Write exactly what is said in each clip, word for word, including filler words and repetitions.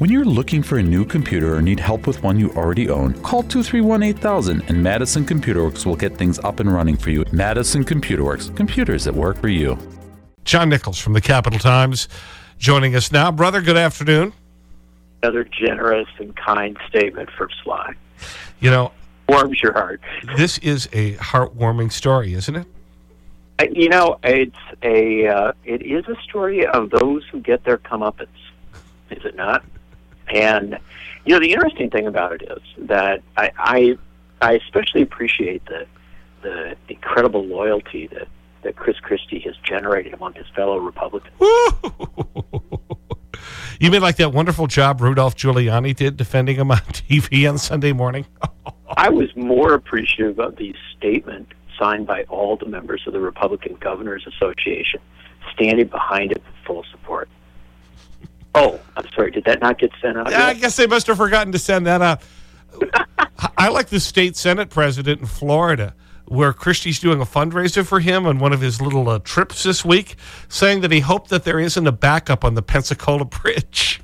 When you're looking for a new computer or need help with one you already own, call two three one, eight thousand and Madison Computer Works will get things up and running for you. Madison Computer Works, computers that work for you. John Nichols from the Capital Times joining us now. Brother, good afternoon. Another generous and kind statement from Sly. You know, warms your heart. This is a heartwarming story, isn't it? Uh, you know, it's a, uh, it is a story of those who get their comeuppance, is it not? And, you know, the interesting thing about it is that I, I, I especially appreciate the, the incredible loyalty that, that Chris Christie has generated among his fellow Republicans. You mean like that wonderful job Rudolph Giuliani did defending him on T V on Sunday morning? I was more appreciative of the statement signed by all the members of the Republican Governors Association, standing behind it with full support. Oh, I'm sorry. Did that not get sent out? Yeah, I guess they must have forgotten to send that out. I like the state Senate president in Florida, where Christie's doing a fundraiser for him on one of his little uh, trips this week, saying that he hoped that there isn't a backup on the Pensacola Bridge.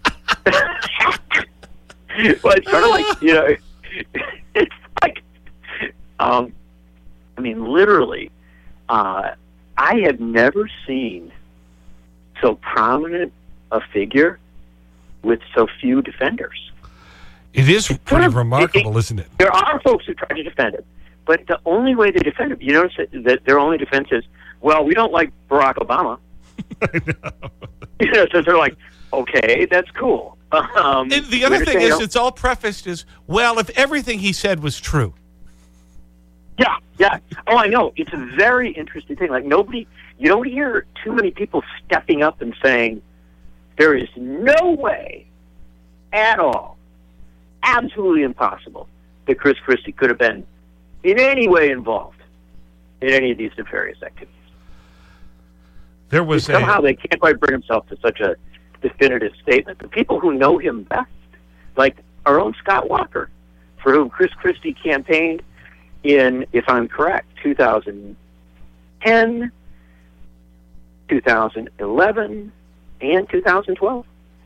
Well, it's sort of like, you know, it's like, um, I mean, literally, uh, I have never seen so prominent a figure with so few defenders. It is pretty of, remarkable, it, isn't it? There are folks who try to defend him, but the only way they defend him, you notice that, that their only defense is, well, we don't like Barack Obama. I know. You know, so they're like, okay, that's cool. Um, and the other thing is, it's all prefaced as, well, if everything he said was true. Yeah, yeah. Oh, I know. It's a very interesting thing. Like, nobody, you don't hear too many people stepping up and saying, there is no way at all, absolutely impossible, that Chris Christie could have been in any way involved in any of these nefarious activities. There was somehow a... they can't quite bring themselves to such a definitive statement. The people who know him best, like our own Scott Walker, for whom Chris Christie campaigned in, if I'm correct, two thousand ten, two thousand eleven, and two thousand twelve.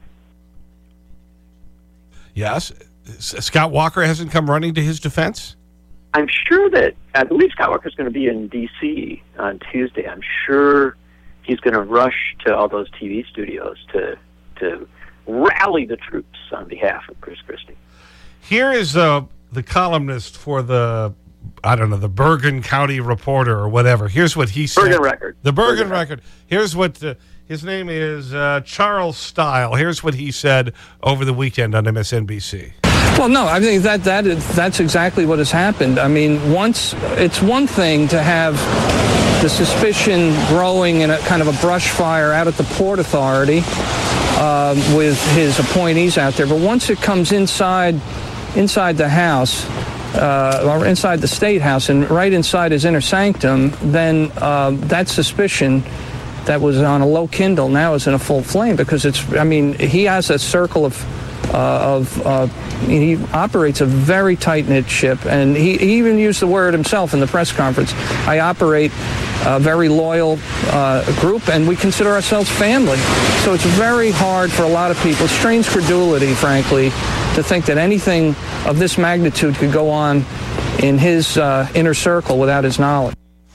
Yes. Scott Walker hasn't come running to his defense? I'm sure that, I believe Scott Walker's going to be in D C on Tuesday. I'm sure he's going to rush to all those T V studios to to rally the troops on behalf of Chris Christie. Here is uh, the columnist for the, I don't know, the Bergen County Reporter or whatever. Here's what he said. Bergen Record. The Bergen, Bergen Record. Record. Here's what, uh, his name is uh, Charles Stile. Here's what he said over the weekend on M S N B C. Well, no, I think that, that is, that's exactly what has happened. I mean, once, it's one thing to have the suspicion growing in a kind of a brush fire out at the Port Authority uh, with his appointees out there, but once it comes inside, inside the House, uh, or inside the State House and right inside his inner sanctum, then uh, that suspicion that was on a low kindle now is in a full flame, because it's, I mean, he has a circle of Uh, of uh, he operates a very tight-knit ship, and he, he even used the word himself in the press conference. I operate a very loyal uh, group, and we consider ourselves family. So it's very hard for a lot of people, strains credulity, frankly, to think that anything of this magnitude could go on in his uh, inner circle without his knowledge.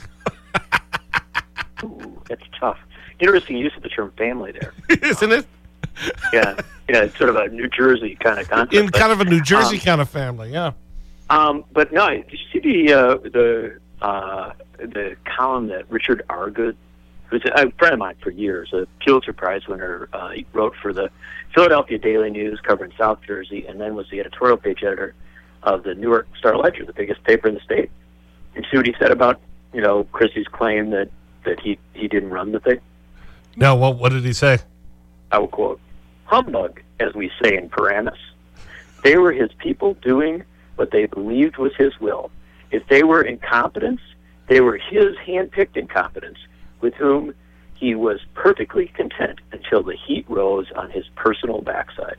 Ooh, that's tough. Interesting use of the term family there. Isn't it? Yeah, yeah, it's sort of a New Jersey kind of concept. In kind of a New Jersey um, kind of family, yeah. Um, but no, did you see the uh, the uh, the column that Richard Argood, who's a friend of mine for years, a Pulitzer Prize winner, uh, he wrote for the Philadelphia Daily News covering South Jersey, and then was the editorial page editor of the Newark Star-Ledger, the biggest paper in the state. And see what he said about, you know, Christie's claim that, that he, he didn't run the thing? No, well, what did he say? I will quote, "Humbug, as we say in Paramus. They were his people doing what they believed was his will. If they were incompetents, they were his hand-picked incompetents, with whom he was perfectly content until the heat rose on his personal backside."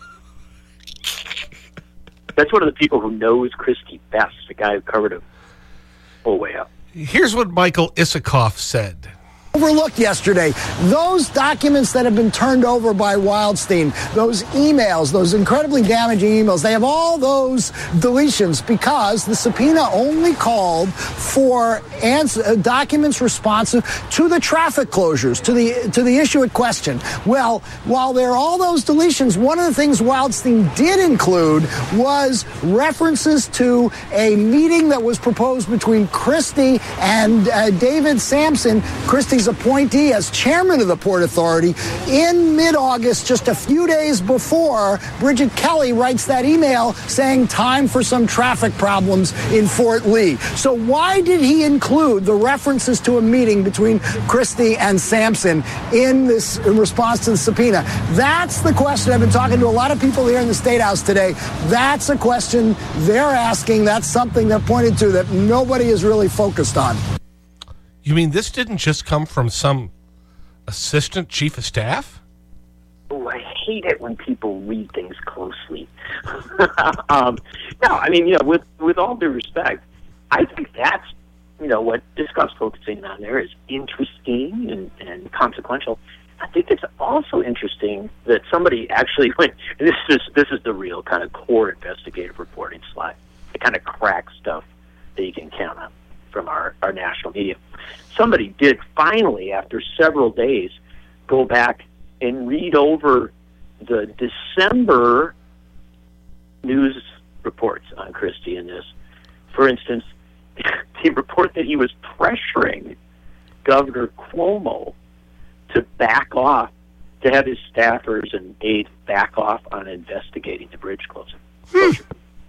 That's one of the people who knows Christie best, the guy who covered him full way up. Here's what Michael Isikoff said. overlooked yesterday. Those documents that have been turned over by Wildstein, those emails, those incredibly damaging emails, they have all those deletions because the subpoena only called for ans- uh, documents responsive to the traffic closures, to the to the issue at question. Well, while there are all those deletions, one of the things Wildstein did include was references to a meeting that was proposed between Christie and uh, David Sampson, Christie's appointee as chairman of the Port Authority, in mid-August, just a few days before Bridget Kelly writes that email saying time for some traffic problems in Fort Lee. So why did he include the references to a meeting between Christie and Sampson in this in response to the subpoena? That's the question. I've been talking to a lot of people here in the State House today. That's a question they're asking. That's something they're pointed to that nobody is really focused on. You mean this didn't just come from some assistant chief of staff? Oh, I hate it when people read things closely. um, no, I mean, you know, with, with all due respect, I think that's, you know, what Discoff's focusing on there is interesting and, and consequential. I think it's also interesting that somebody actually went, and this is, this is the real kind of core investigative reporting slide, the kind of crack stuff that you can count on from our, our national media. Somebody did finally, after several days, go back and read over the December news reports on Christie in this. For instance, the report that he was pressuring Governor Cuomo to back off, to have his staffers and aides back off on investigating the bridge closure. closure.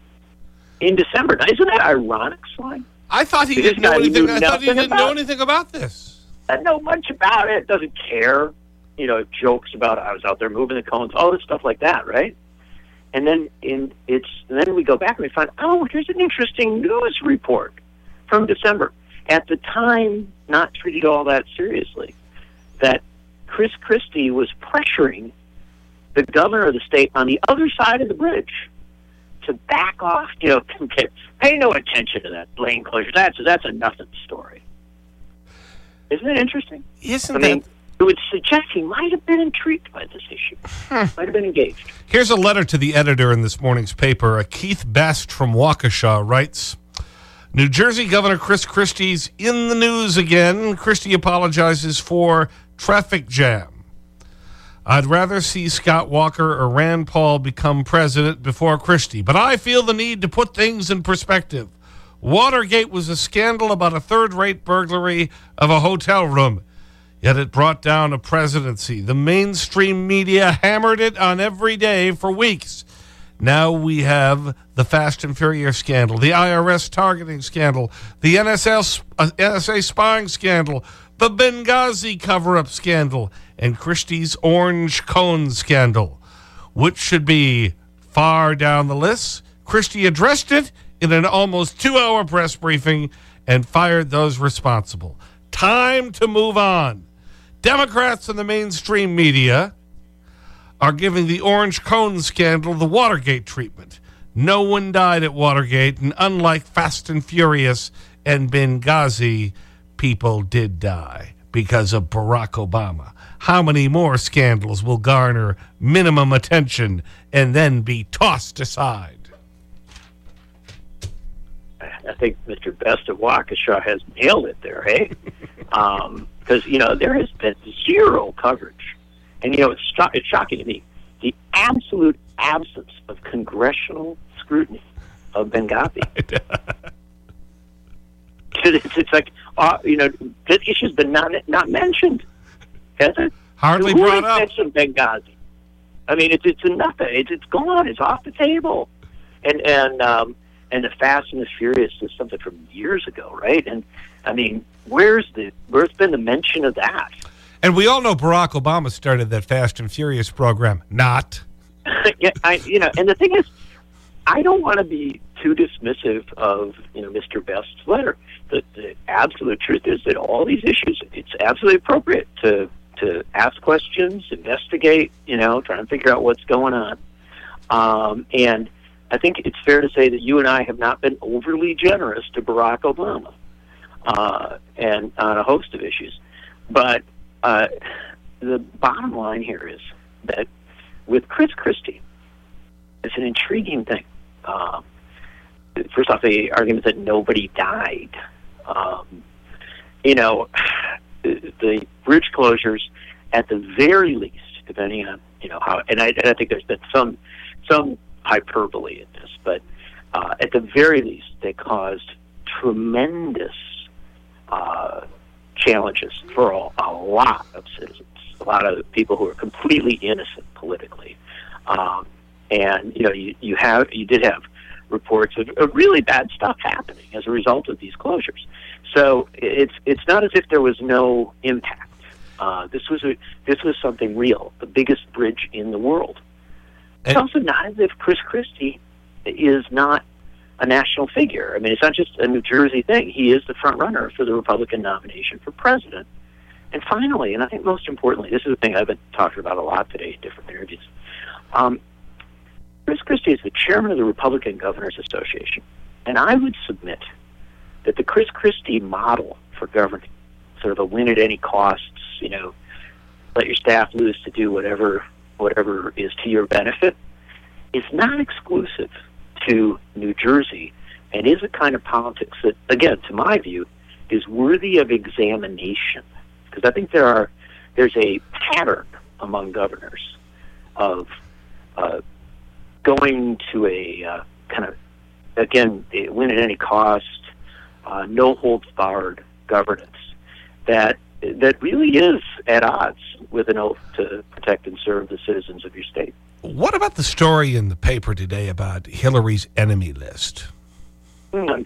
In December. Now, isn't that ironic, Sly? I thought he didn't know anything. I thought he didn't know anything about this. Doesn't know much about it. Doesn't care. You know, jokes about I was out there moving the cones, all this stuff like that, right? And then in it's and then we go back and we find, oh, here's an interesting news report from December. At the time, not treated all that seriously, that Chris Christie was pressuring the governor of the state on the other side of the bridge to back off, you know, pay no attention to that lane closure. That's that's a nothing story. Isn't it interesting? Isn't I mean, that... it would suggest he might have been intrigued by this issue. Hmm. Might have been engaged. Here's a letter to the editor in this morning's paper. Uh, Keith Best from Waukesha writes, New Jersey Governor Chris Christie's in the news again. Christie apologizes for traffic jam. I'd rather see Scott Walker or Rand Paul become president before Christie, but I feel the need to put things in perspective. Watergate was a scandal about a third-rate burglary of a hotel room, yet it brought down a presidency. The mainstream media hammered it on every day for weeks. Now we have the Fast and Furious scandal, the I R S targeting scandal, the N S A spying scandal, the Benghazi cover-up scandal, and Christie's orange cone scandal. Which should be far down the list? Christie addressed it in an almost two-hour press briefing and fired those responsible. Time to move on. Democrats and the mainstream media are giving the orange cone scandal the Watergate treatment. No one died at Watergate, and unlike Fast and Furious and Benghazi, people did die because of Barack Obama. How many more scandals will garner minimum attention and then be tossed aside? I think Mister Best of Waukesha has nailed it there, hey? Because, um, you know, there has been zero coverage. And, you know, it's, sh it's shocking to me, the absolute absence of congressional scrutiny of Benghazi. it's, it's like, uh, you know, this issue's been not, not mentioned, has it? Hardly Who brought up. mentioned Benghazi? I mean, it's it's nothing. It's it's gone. It's off the table. And and um, and the Fast and the Furious is something from years ago, right? And I mean, where's the where's been the mention of that? And we all know Barack Obama started that Fast and Furious program. Not. yeah, I, you know, and the thing is, I don't want to be too dismissive of, you know, Mister Best's letter. The, the absolute truth is that all these issues, it's absolutely appropriate to to ask questions, investigate, you know, try and figure out what's going on. Um, and I think it's fair to say that you and I have not been overly generous to Barack Obama uh, and on a host of issues. but uh, the bottom line here is that with Chris Christie, it's an intriguing thing. Um, first off, the argument that nobody died. Um, you know, the, the bridge closures, at the very least, depending on you know how, and I, and I think there's been some some hyperbole in this, but uh, at the very least, they caused tremendous uh, challenges for a, a lot of citizens, a lot of people who are completely innocent politically, um, and you know, you, you have you did have reports of, of really bad stuff happening as a result of these closures. So it's it's not as if there was no impact. Uh, this was a this was something real, the biggest bridge in the world. And it's also not as if Chris Christie is not a national figure. I mean, it's not just a New Jersey thing. He is the front runner for the Republican nomination for president. And finally, and I think most importantly, this is the thing I've been talking about a lot today in different interviews. Um, Chris Christie is the chairman of the Republican Governors Association, and I would submit that the Chris Christie model for governing, sort of a win at any costs, you know, let your staff loose to do whatever whatever is to your benefit, is not exclusive to New Jersey, and is a kind of politics that, again, to my view, is worthy of examination. Because I think there are there's a pattern among governors of uh, going to a uh, kind of, again, a win at any cost, uh, no holds barred governance that that really is at odds with an oath to protect and serve the citizens of your state. What about the story in the paper today about Hillary's enemy list? Well,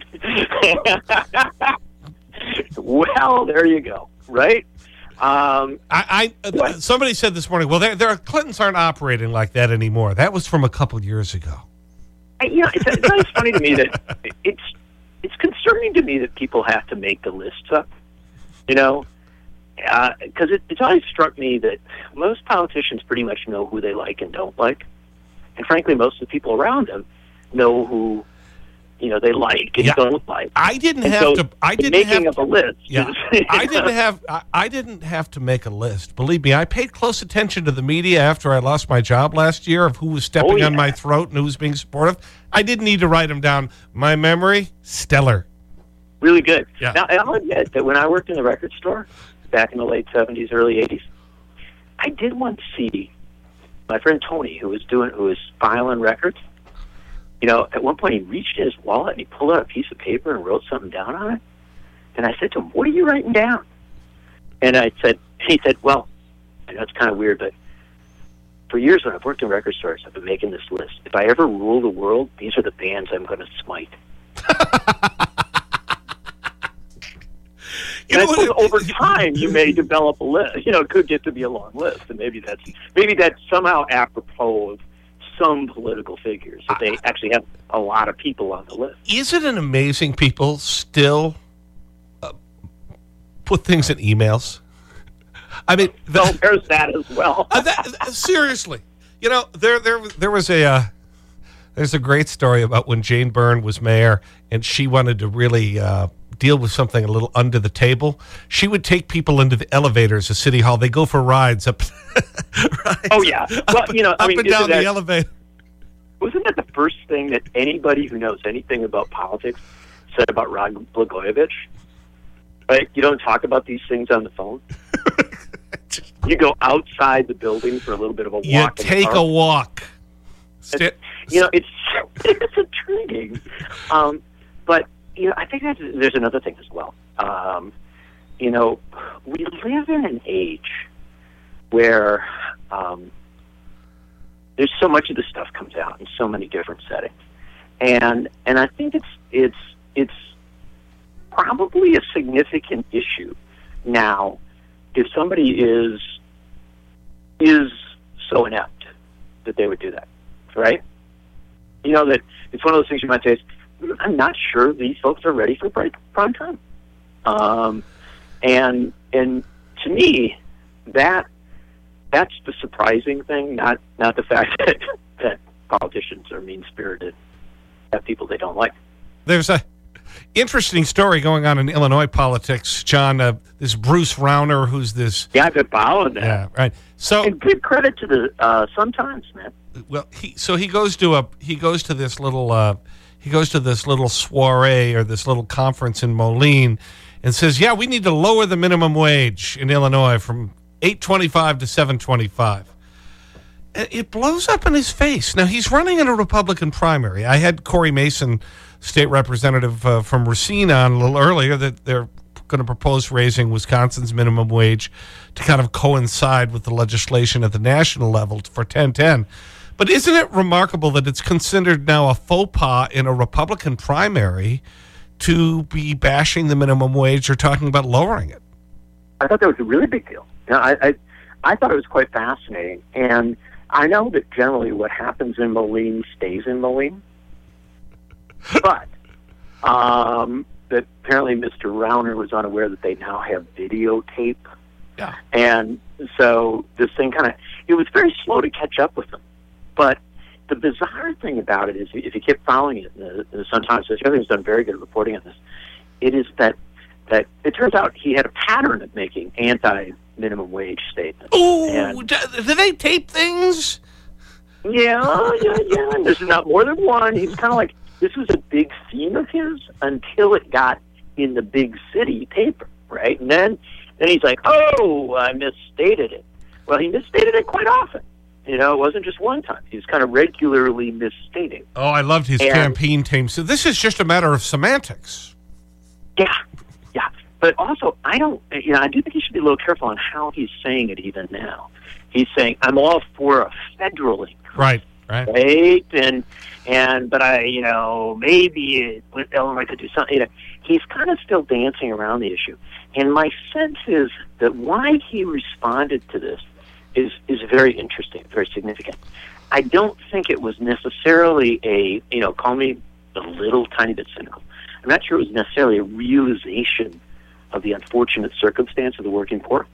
there you go, right? Um, I, I uh, somebody said this morning, well, there, there are, Clintons aren't operating like that anymore. That was from a couple years ago. I, you know, it's, it's always funny to me that it's it's concerning to me that people have to make the lists up, you know, because uh, it, it's always struck me that most politicians pretty much know who they like and don't like, and frankly, most of the people around them know who, you know, they like and yeah, don't like. I didn't and have so to. I didn't making have up a list. Yeah, I didn't have. I, I didn't have to make a list. Believe me, I paid close attention to the media after I lost my job last year of who was stepping oh, yeah. on my throat and who was being supportive. I didn't need to write them down. My memory, stellar. Really good. Yeah. Now, I'll admit that when I worked in the record store back in the late seventies, early eighties, I did once see my friend Tony, who was doing, who was filing records. You know, at one point he reached in his wallet and he pulled out a piece of paper and wrote something down on it. And I said to him, "What are you writing down?" And I said, he said, "Well, I know it's kind of weird, but for years when I've worked in record stores, I've been making this list. If I ever rule the world, these are the bands I'm going to smite." You and know I suppose what, over time you may develop a list. You know, it could get to be a long list, and maybe that's maybe that's somehow apropos of some political figures that they actually have a lot of people on the list. Isn't it amazing people still uh, put things in emails? I mean, so there's that as well. uh, that, seriously, you know, there there there was a uh, there's a great story about when Jane Byrne was mayor and she wanted to really uh, deal with something a little under the table. She would take people into the elevators at City Hall. They go for rides up. rides oh yeah, well, up, you know, I up mean, and down that, the elevator. Wasn't that the first thing that anybody who knows anything about politics said about Rod Blagojevich? Right? You don't talk about these things on the phone. You go outside the building for a little bit of a walk. You take a walk. St you know, it's it's intriguing. Um, but, you know, I think that's, there's another thing as well. Um, you know, we live in an age where um, there's so much of this stuff comes out in so many different settings. And and I think it's it's it's probably a significant issue now if somebody is is so inept that they would do that, right? You know, that it's one of those things you might say, I'm not sure these folks are ready for prime time. Um, and and to me, that that's the surprising thing, not not the fact that, that politicians are mean-spirited, have people they don't like. There's a Interesting story going on in Illinois politics, John. Uh, this Bruce Rauner, who's this. Yeah, I've been following that. Yeah, right. So, and give credit to the uh, Sun-Times, man. Well, he so he goes to a he goes to this little uh, he goes to this little soiree or this little conference in Moline, and says, "Yeah, we need to lower the minimum wage in Illinois from eight twenty-five to seven twenty-five." It blows up in his face. Now, he's running in a Republican primary. I had Corey Mason, state representative uh, from Racine, on a little earlier that they're going to propose raising Wisconsin's minimum wage to kind of coincide with the legislation at the national level for ten ten. But isn't it remarkable that it's considered now a faux pas in a Republican primary to be bashing the minimum wage or talking about lowering it? I thought that was a really big deal. You know, I, I, I thought it was quite fascinating. And I know that generally what happens in Moline stays in Moline, but um, that apparently Mister Rauner was unaware that they now have videotape. Yeah. And so this thing kind of, it was very slow to catch up with them. But the bizarre thing about it is, if you keep following it, the, the Sun-Times, the other has done very good reporting on this, it is that, that it turns out he had a pattern of making anti-minimum wage statements. Oh, and, do, do they tape things? Yeah, yeah, yeah. And there's not more than one. He's kind of like, this was a big theme of his until it got in the big city paper, right? And then, then he's like, oh, I misstated it. Well, he misstated it quite often. You know, it wasn't just one time. He was kind of regularly misstating. Oh, I loved his and, campaign team. So this is just a matter of semantics. Yeah, yeah. But also, I don't, you know, I do think he should be a little careful on how he's saying it even now. He's saying, I'm all for a federal increase. Right, right. Right? And, and, but I, you know, maybe Illinois could do something. You know, he's kind of still dancing around the issue. And my sense is that why he responded to this is, is very interesting, very significant. I don't think it was necessarily a, you know, call me a little tiny bit cynical. I'm not sure it was necessarily a realization of the unfortunate circumstance of the working poor.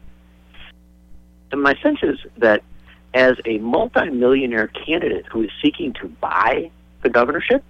And my sense is that as a multimillionaire candidate who is seeking to buy the governorship,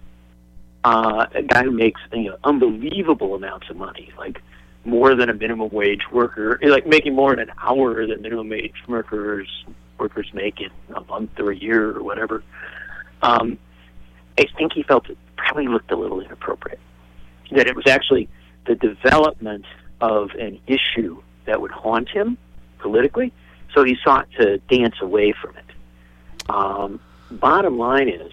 uh, a guy who makes, you know, unbelievable amounts of money, like more than a minimum wage worker, like making more in an hour than minimum wage workers workers make in a month or a year or whatever. Um, I think he felt it probably looked a little inappropriate. That it was actually the development of an issue that would haunt him politically, so he sought to dance away from it. Um, bottom line is,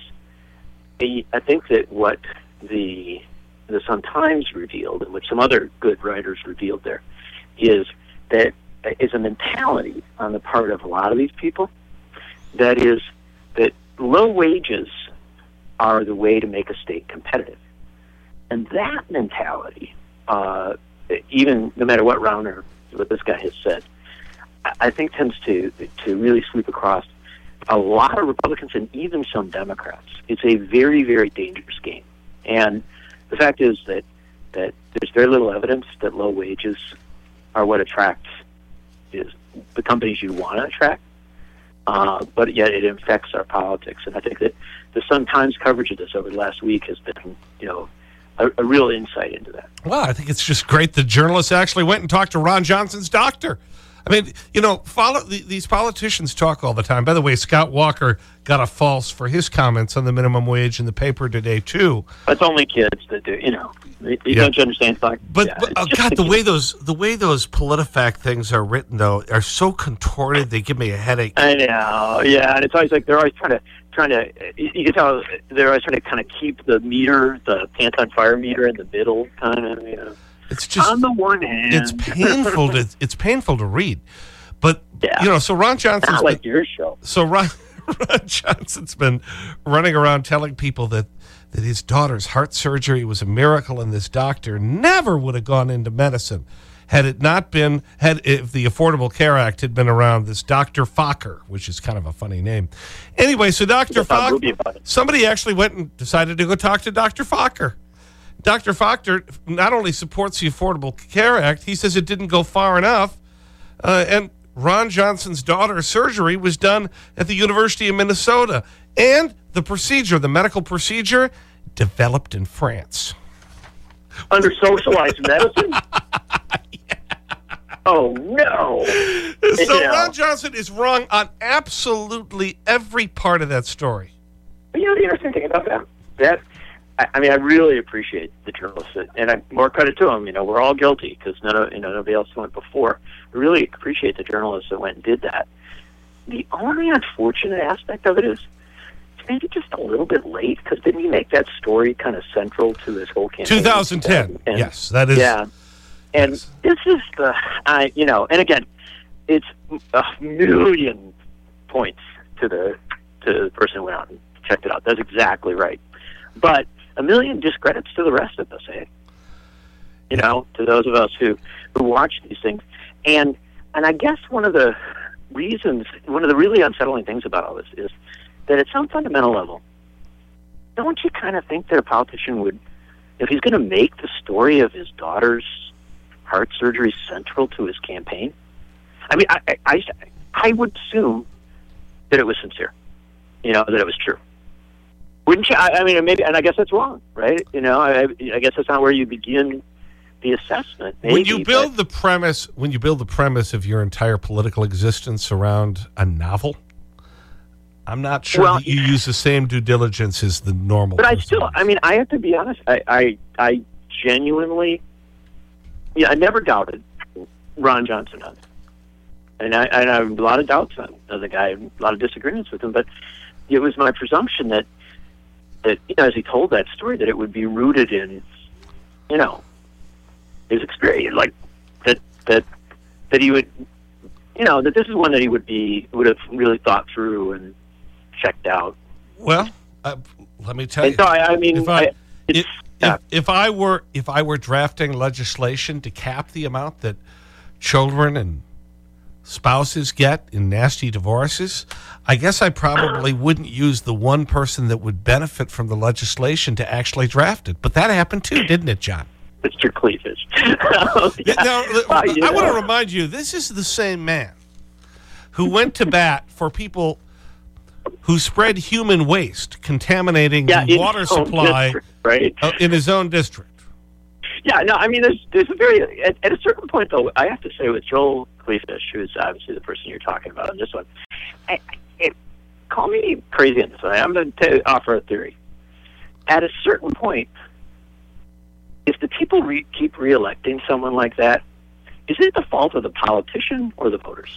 I think that what the the Sun-Times revealed, and what some other good writers revealed there, is that is a mentality on the part of a lot of these people that is that low wages are the way to make a state competitive. And that mentality, uh, even no matter what Rauner, what this guy has said, I think tends to to really sweep across a lot of Republicans and even some Democrats. It's a very, very dangerous game. And the fact is that, that there's very little evidence that low wages are what attracts is the companies you want to attract, uh, but yet it infects our politics. And I think that the Sun-Times coverage of this over the last week has been, you know, a, a real insight into that. Well, I think it's just great the journalists actually went and talked to Ron Johnson's doctor. I mean, you know, follow, these politicians talk all the time. By the way, Scott Walker got a false for his comments on the minimum wage in the paper today, too. It's only kids that do, you know. You yeah. don't understand? Like, but, yeah, but oh, God, the way, those, the way those PolitiFact things are written, though, are so contorted, they give me a headache. I know, yeah. And it's always like they're always trying to, trying to you can tell they're always trying to kind of keep the meter, the pants on fire meter in the middle, kind of, you know. It's just, on the one hand, it's painful to it's painful to read, but yeah. you know. So Ron Johnson's not like been, your show. So Ron, Ron Johnson's been running around telling people that that his daughter's heart surgery was a miracle, and this doctor never would have gone into medicine had it not been had if the Affordable Care Act had been around. This Doctor Focker, which is kind of a funny name. Anyway, so Doctor Focker, somebody actually went and decided to go talk to Doctor Focker. Doctor Focker not only supports the Affordable Care Act, he says it didn't go far enough. Uh, and Ron Johnson's daughter's surgery was done at the University of Minnesota. And the procedure, the medical procedure, developed in France. under socialized medicine? Yeah. Oh, no. So You know. Ron Johnson is wrong on absolutely every part of that story. But you know the interesting thing about that? That, I, I mean, I really appreciate the journalists, that, and I, more credit to them. You know, we're all guilty because none of, you know, nobody else went before. I really appreciate the journalists that went and did that. The only unfortunate aspect of it is it's maybe just a little bit late, because didn't he make that story kind of central to his whole campaign? twenty ten. And, Yes, that is. Yeah. And yes. this is the, I, you know, and again, it's a million points to the to the person who went out and checked it out. That's exactly right. But a million discredits to the rest of us, eh? You know, to those of us who, who watch these things. And and I guess one of the reasons, one of the really unsettling things about all this is that at some fundamental level, don't you kind of think that a politician would, if he's going to make the story of his daughter's heart surgery central to his campaign? I mean, I, I, I would assume that it was sincere, you know, that it was true. Wouldn't you? I, I mean, maybe, and I guess that's wrong, right? You know, I, I guess that's not where you begin the assessment. Maybe, when you build but, the premise, when you build the premise of your entire political existence around a novel, I'm not sure well, that you use the same due diligence as the normal. But I person. still, I mean, I have to be honest. I, I, I genuinely, yeah, I never doubted Ron Johnson on it. And I, and I have a lot of doubts on the guy, a lot of disagreements with him, but it was my presumption that, that you know, as he told that story, that it would be rooted in, you know, his experience, like that, that, that he would, you know, that this is one that he would be, would have really thought through and checked out. Well, uh, let me tell And you. so, I, I mean, if I, I, it's, if, yeah. if, if I were, if I were drafting legislation to cap the amount that children and spouses get in nasty divorces, I guess I probably wouldn't use the one person that would benefit from the legislation to actually draft it. But that happened too, didn't it, John? Mister Cleavage. Yeah, now, Well, you I want to know. remind you, this is the same man who went to bat for people who spread human waste, contaminating Yeah, the in water his own supply district, right? uh, in his own district. Yeah, no, I mean, there's there's a very at, at a certain point though. I have to say with Joel Kleefisch, who's obviously the person you're talking about in this one, I, I, call me crazy on this one. I'm going to offer a theory. At a certain point, if the people re keep reelecting someone like that, is it the fault of the politician or the voters?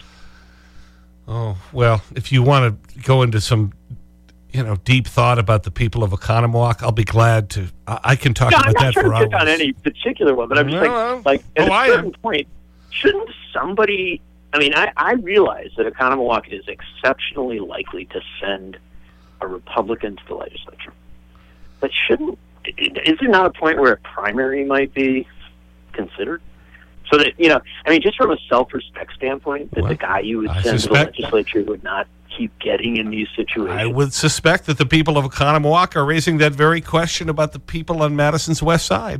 Oh, well, if you want to go into some, you know, deep thought about the people of Oconomowoc, I'll be glad to. I, I can talk No, about I'm not that trying for to hours. pick on any particular one, but I'm just No, like, like at oh, I a certain am. point, shouldn't somebody? I mean, I, I realize that Oconomowoc is exceptionally likely to send a Republican to the legislature, but shouldn't? Is there not a point where a primary might be considered? So that, you know, I mean, just from a self-respect standpoint, that Well, the guy you would I send suspect- to the legislature would not keep getting in these situations. I would suspect that the people of Oconomowoc are raising that very question about the people on Madison's West Side.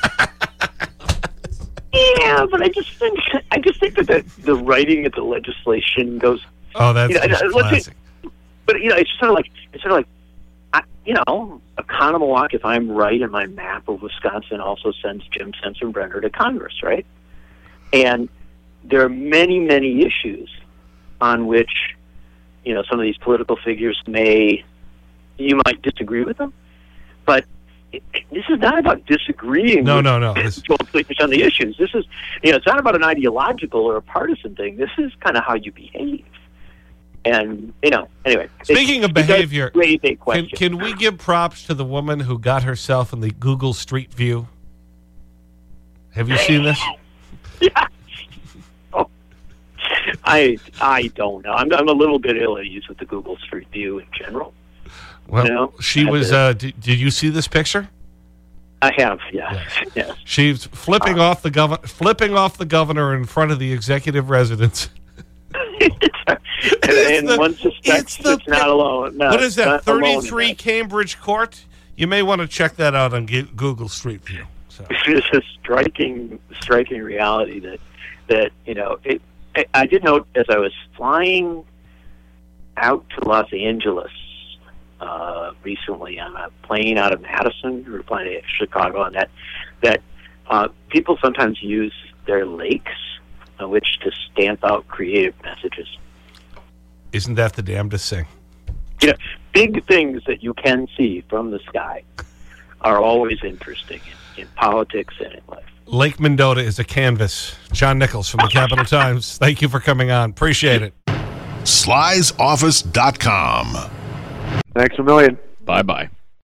Yeah, but I just think I just think that the, the writing of the legislation goes. Oh, that's You know, just and, uh, let's classic. But you know, it's just sort of like it's sort of like, I, you know, Oconomowoc, if I'm right, in my map of Wisconsin also sends Jim Sensenbrenner to Congress, right? And there are many, many issues on which, you know, some of these political figures may, you might disagree with them, but it, it, this is not about disagreeing. No, with no, no. This- Joel Kleefisch on the issues. This is, you know, it's not about an ideological or a partisan thing. This is kind of how you behave. And, you know, anyway. Speaking it, of behavior, it does raise a Can, question. can we give props to the woman who got herself in the Google Street View? Have you seen this? Yeah. Oh. I I don't know. I'm I'm a little bit ill at ease with the Google Street View in general. Well, You know, she I was, did. uh, did, did you see this picture? I have, yeah, Yes. yes. She's flipping off the governor, flipping off the governor in front of the executive residence. and and the- one suspects it's the- it's not alone. No, What is it's that, not alone in thirty-three that. Cambridge Court? You may want to check that out on G- Google Street View. So. It's a striking, striking reality that that you know. It, I, I did note as I was flying out to Los Angeles uh, recently on a plane out of Madison. We were flying to Chicago, and that that uh, people sometimes use their lakes on which to stamp out creative messages. Isn't that the damnedest thing? You know, big things that you can see from the sky are always interesting in, in politics and in life. Lake Mendota is a canvas. John Nichols from the Capital Times. Thank you for coming on. Appreciate it. Slys Office dot com. Thanks a million. Bye-bye.